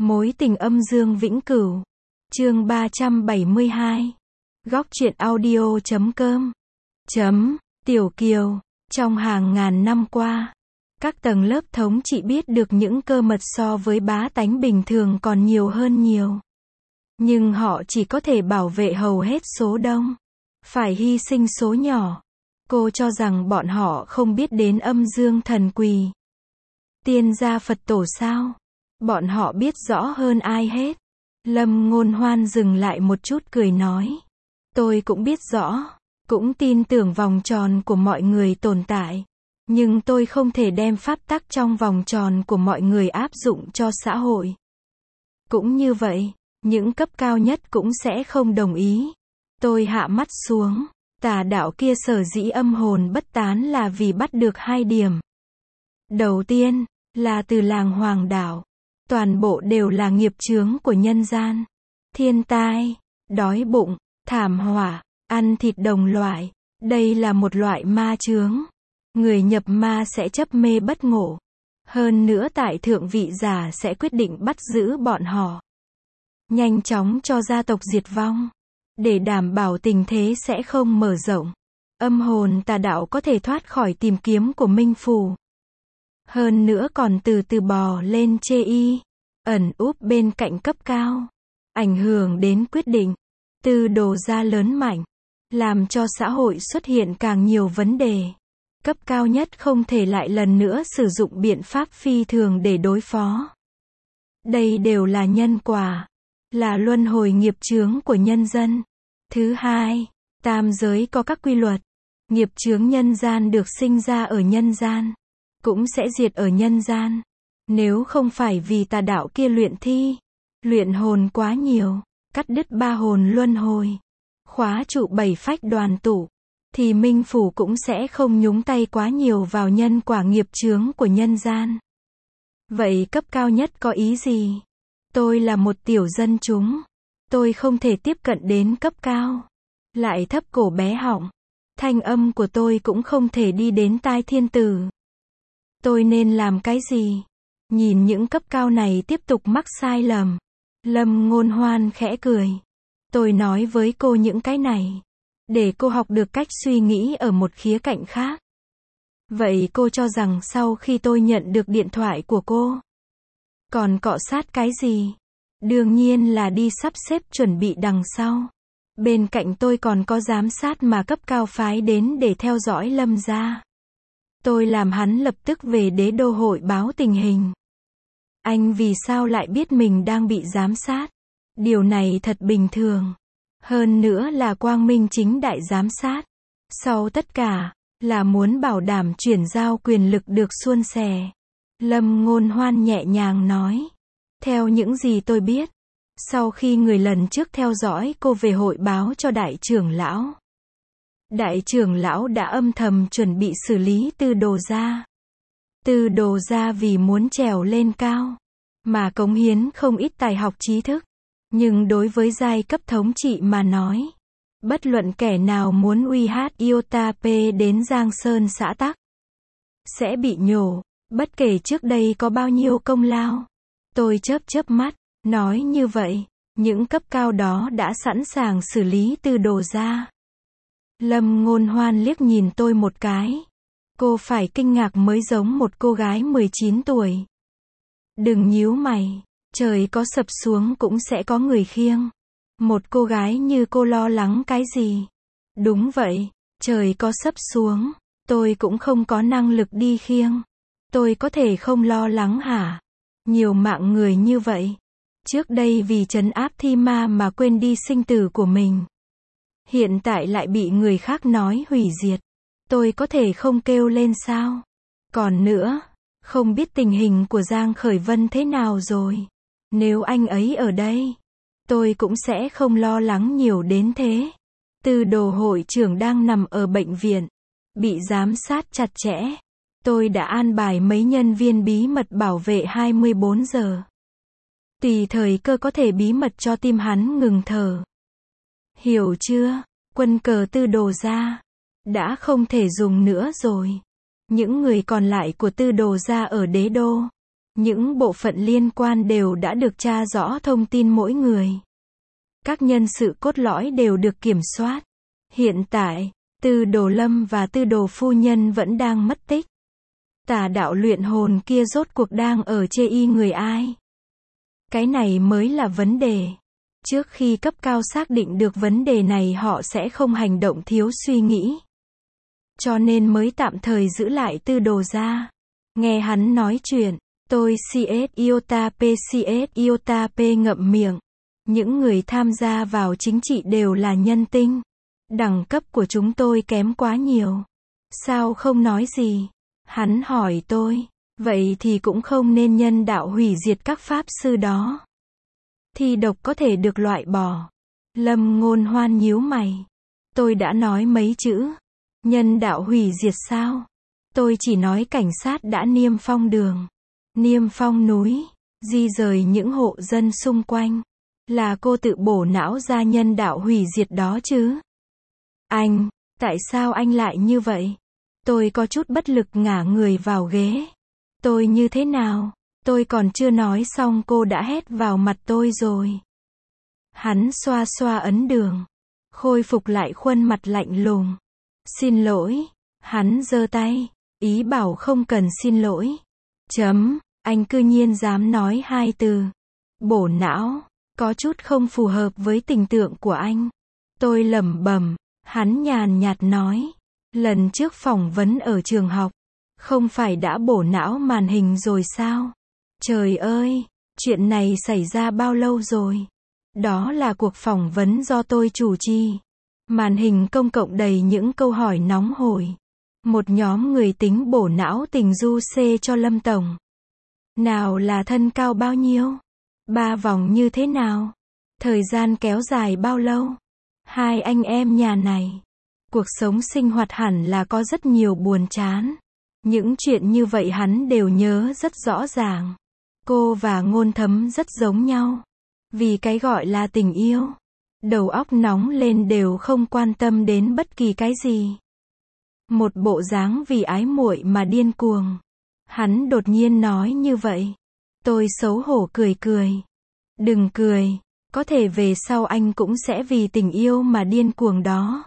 Mối tình âm dương vĩnh cửu. Chương 372. Góc truyện audio.com. Tiểu Kiều, trong hàng ngàn năm qua, các tầng lớp thống trị biết được những cơ mật so với bá tánh bình thường còn nhiều hơn nhiều. Nhưng họ chỉ có thể bảo vệ hầu hết số đông, phải hy sinh số nhỏ. Cô cho rằng bọn họ không biết đến âm dương thần quỳ, tiên gia Phật tổ sao? Bọn họ biết rõ hơn ai hết. Lâm Ngôn Hoan dừng lại một chút cười nói. Tôi cũng biết rõ, cũng tin tưởng vòng tròn của mọi người tồn tại. Nhưng tôi không thể đem pháp tắc trong vòng tròn của mọi người áp dụng cho xã hội. Cũng như vậy, những cấp cao nhất cũng sẽ không đồng ý. Tôi hạ mắt xuống. Tà đạo kia sở dĩ âm hồn bất tán là vì bắt được hai điểm. Đầu tiên, là từ làng Hoàng Đảo. Toàn bộ đều là nghiệp chướng của nhân gian. Thiên tai, đói bụng, thảm họa, ăn thịt đồng loại. Đây là một loại ma chướng. Người nhập ma sẽ chấp mê bất ngộ. Hơn nữa tại thượng vị giả sẽ quyết định bắt giữ bọn họ. Nhanh chóng cho gia tộc diệt vong. Để đảm bảo tình thế sẽ không mở rộng. Âm hồn tà đạo có thể thoát khỏi tìm kiếm của Minh Phủ. Hơn nữa còn từ từ bò lên chê y, ẩn úp bên cạnh cấp cao. Ảnh hưởng đến quyết định, từ đồ gia lớn mạnh, làm cho xã hội xuất hiện càng nhiều vấn đề. Cấp cao nhất không thể lại lần nữa sử dụng biện pháp phi thường để đối phó. Đây đều là nhân quả, là luân hồi nghiệp chướng của nhân dân. Thứ hai, tam giới có các quy luật. Nghiệp chướng nhân gian được sinh ra ở nhân gian, cũng sẽ diệt ở nhân gian. Nếu không phải vì tà đạo kia luyện thi, luyện hồn quá nhiều, cắt đứt ba hồn luân hồi, khóa trụ bảy phách đoàn tụ, thì Minh Phủ cũng sẽ không nhúng tay quá nhiều vào nhân quả nghiệp chướng của nhân gian. Vậy cấp cao nhất có ý gì? Tôi là một tiểu dân chúng. Tôi không thể tiếp cận đến cấp cao. Lại thấp cổ bé họng. Thanh âm của tôi cũng không thể đi đến tai thiên tử. Tôi nên làm cái gì? Nhìn những cấp cao này tiếp tục mắc sai lầm. Lâm Ngôn Hoan khẽ cười. Tôi nói với cô những cái này, để cô học được cách suy nghĩ ở một khía cạnh khác. Vậy cô cho rằng sau khi tôi nhận được điện thoại của cô, còn cọ sát cái gì? Đương nhiên là đi sắp xếp chuẩn bị đằng sau. Bên cạnh tôi còn có giám sát mà cấp cao phái đến để theo dõi Lâm gia. Tôi làm hắn lập tức về đế đô hội báo tình hình. Anh vì sao lại biết mình đang bị giám sát? Điều này thật bình thường. Hơn nữa là quang minh chính đại giám sát. Sau tất cả, là muốn bảo đảm chuyển giao quyền lực được suôn sẻ. Lâm Ngôn Hoan nhẹ nhàng nói. Theo những gì tôi biết, sau khi người lần trước theo dõi cô về hội báo cho đại trưởng lão, đại trưởng lão đã âm thầm chuẩn bị xử lý Tư Đồ gia. Tư Đồ gia vì muốn trèo lên cao, mà cống hiến không ít tài học trí thức. Nhưng đối với giai cấp thống trị mà nói, bất luận kẻ nào muốn uy hát iota p đến Giang Sơn xã tắc, sẽ bị nhổ, bất kể trước đây có bao nhiêu công lao. Tôi chớp chớp mắt, nói như vậy, những cấp cao đó đã sẵn sàng xử lý Tư Đồ gia. Lâm Ngôn Hoan liếc nhìn tôi một cái. Cô phải kinh ngạc mới giống một cô gái 19 tuổi. Đừng nhíu mày, trời có sập xuống cũng sẽ có người khiêng. Một cô gái như cô lo lắng cái gì? Đúng vậy, trời có sập xuống, tôi cũng không có năng lực đi khiêng. Tôi có thể không lo lắng hả? Nhiều mạng người như vậy. Trước đây vì trấn áp thi ma mà quên đi sinh tử của mình. Hiện tại lại bị người khác nói hủy diệt. Tôi có thể không kêu lên sao? Còn nữa, không biết tình hình của Giang Khởi Vân thế nào rồi. Nếu anh ấy ở đây, tôi cũng sẽ không lo lắng nhiều đến thế. Tư Đồ hội trưởng đang nằm ở bệnh viện, bị giám sát chặt chẽ. Tôi đã an bài mấy nhân viên bí mật bảo vệ 24 giờ. Tùy thời cơ có thể bí mật cho tim hắn ngừng thở. Hiểu chưa? Quân cờ Tư Đồ gia đã không thể dùng nữa rồi. Những người còn lại của Tư Đồ gia ở đế đô, Những bộ phận liên quan đều đã được tra rõ thông tin mỗi người. Các nhân sự cốt lõi đều được kiểm soát. Hiện tại, Tư Đồ Lâm và Tư Đồ phu nhân vẫn đang mất tích. Tà đạo luyện hồn kia rốt cuộc đang ở chê y người ai? Cái này mới là vấn đề. Trước khi cấp cao xác định được vấn đề này họ sẽ không hành động thiếu suy nghĩ. Cho nên mới tạm thời giữ lại Tư Đồ gia. Nghe hắn nói chuyện, tôi CS Iota P ngậm miệng. Những người tham gia vào chính trị đều là nhân tinh. Đẳng cấp của chúng tôi kém quá nhiều. Sao không nói gì? Hắn hỏi tôi. Vậy thì cũng không nên nhân đạo hủy diệt các pháp sư đó. Thi độc có thể được loại bỏ. Lâm Ngôn Hoan nhíu mày. Tôi đã nói mấy chữ. Nhân đạo hủy diệt sao? Tôi chỉ nói cảnh sát đã niêm phong đường, niêm phong núi, di rời những hộ dân xung quanh. Là cô tự bổ não ra nhân đạo hủy diệt đó chứ? Anh, tại sao anh lại như vậy? Tôi có chút bất lực ngả người vào ghế. Tôi như thế nào? Tôi còn chưa nói xong cô đã hét vào mặt tôi rồi. Hắn xoa xoa ấn đường, khôi phục lại khuôn mặt lạnh lùng. Xin lỗi. Hắn giơ tay, ý bảo không cần xin lỗi. Anh cư nhiên dám nói hai từ. Bổ não, có chút không phù hợp với tình tượng của anh. Tôi lẩm bẩm, hắn nhàn nhạt nói. Lần trước phỏng vấn ở trường học, không phải đã bổ não màn hình rồi sao? Trời ơi, chuyện này xảy ra bao lâu rồi? Đó là cuộc phỏng vấn do tôi chủ trì. Màn hình công cộng đầy những câu hỏi nóng hổi. Một nhóm người tính bổ não tình du C cho Lâm Tổng. Nào là thân cao bao nhiêu? 3 vòng như thế nào? Thời gian kéo dài bao lâu? Hai anh em nhà này. Cuộc sống sinh hoạt hẳn là có rất nhiều buồn chán. Những chuyện như vậy hắn đều nhớ rất rõ ràng. Cô và Ngôn Thấm rất giống nhau. Vì cái gọi là tình yêu. Đầu óc nóng lên đều không quan tâm đến bất kỳ cái gì. Một bộ dáng vì ái muội mà điên cuồng. Hắn đột nhiên nói như vậy. Tôi xấu hổ cười cười. Đừng cười, có thể về sau anh cũng sẽ vì tình yêu mà điên cuồng đó.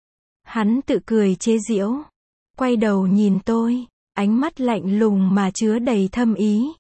Hắn tự cười chế giễu. Quay đầu nhìn tôi, ánh mắt lạnh lùng mà chứa đầy thâm ý.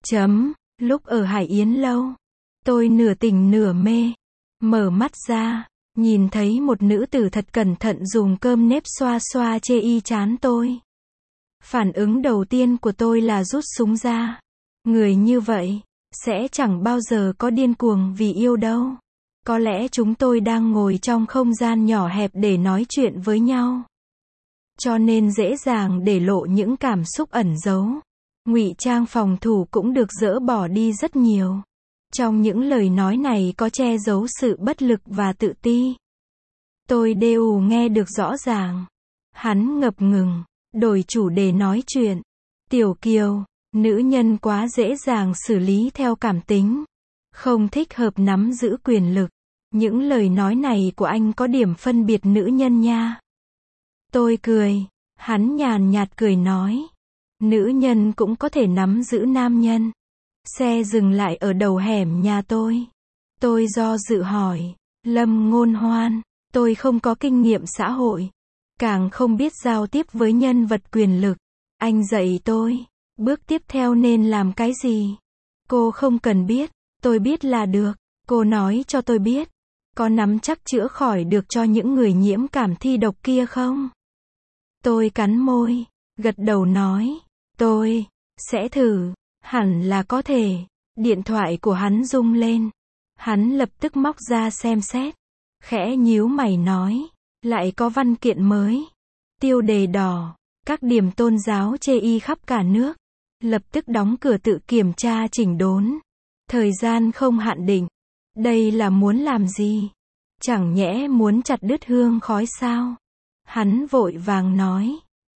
Lúc ở Hải Yến lâu, tôi nửa tỉnh nửa mê. Mở mắt ra, nhìn thấy một nữ tử thật cẩn thận dùng cơm nếp xoa xoa chê y trán tôi. Phản ứng đầu tiên của tôi là rút súng ra. Người như vậy, sẽ chẳng bao giờ có điên cuồng vì yêu đâu. Có lẽ chúng tôi đang ngồi trong không gian nhỏ hẹp để nói chuyện với nhau. Cho nên dễ dàng để lộ những cảm xúc ẩn giấu. Ngụy trang phòng thủ cũng được dỡ bỏ đi rất nhiều. Trong những lời nói này có che giấu sự bất lực và tự ti. Tôi đều nghe được rõ ràng. Hắn ngập ngừng, đổi chủ đề nói chuyện. Tiểu Kiều, nữ nhân quá dễ dàng xử lý theo cảm tính. Không thích hợp nắm giữ quyền lực. Những lời nói này của anh có điểm phân biệt nữ nhân nha. Tôi cười. Hắn nhàn nhạt cười nói. Nữ nhân cũng có thể nắm giữ nam nhân. Xe dừng lại ở đầu hẻm nhà tôi. Tôi do dự hỏi. Lâm Ngôn Hoan, tôi không có kinh nghiệm xã hội. Càng không biết giao tiếp với nhân vật quyền lực. Anh dạy tôi. Bước tiếp theo nên làm cái gì? Cô không cần biết. Tôi biết là được. Cô nói cho tôi biết. Có nắm chắc chữa khỏi được cho những người nhiễm cảm thi độc kia không? Tôi cắn môi. Gật đầu nói. Tôi sẽ thử. Hẳn là có thể. Điện thoại của hắn rung lên. Hắn lập tức móc ra xem xét. Khẽ nhíu mày nói. Lại có văn kiện mới. Tiêu đề đỏ. Các điểm tôn giáo chê y khắp cả nước. Lập tức đóng cửa tự kiểm tra chỉnh đốn. Thời gian không hạn định. Đây là muốn làm gì? Chẳng nhẽ muốn chặt đứt hương khói sao? Hắn vội vàng nói.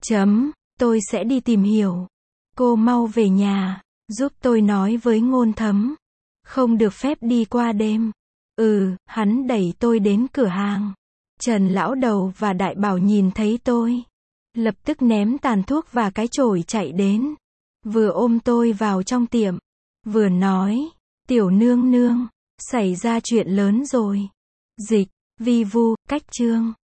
Tôi sẽ đi tìm hiểu. Cô mau về nhà. Giúp tôi nói với Ngôn Thấm. Không được phép đi qua đêm. Hắn đẩy tôi đến cửa hàng. Trần Lão Đầu và Đại Bảo nhìn thấy tôi. Lập tức ném tàn thuốc và cái chổi chạy đến. vừa ôm tôi vào trong tiệm, vừa nói, tiểu nương nương, xảy ra chuyện lớn rồi. Dịch, vi vu, cách chương.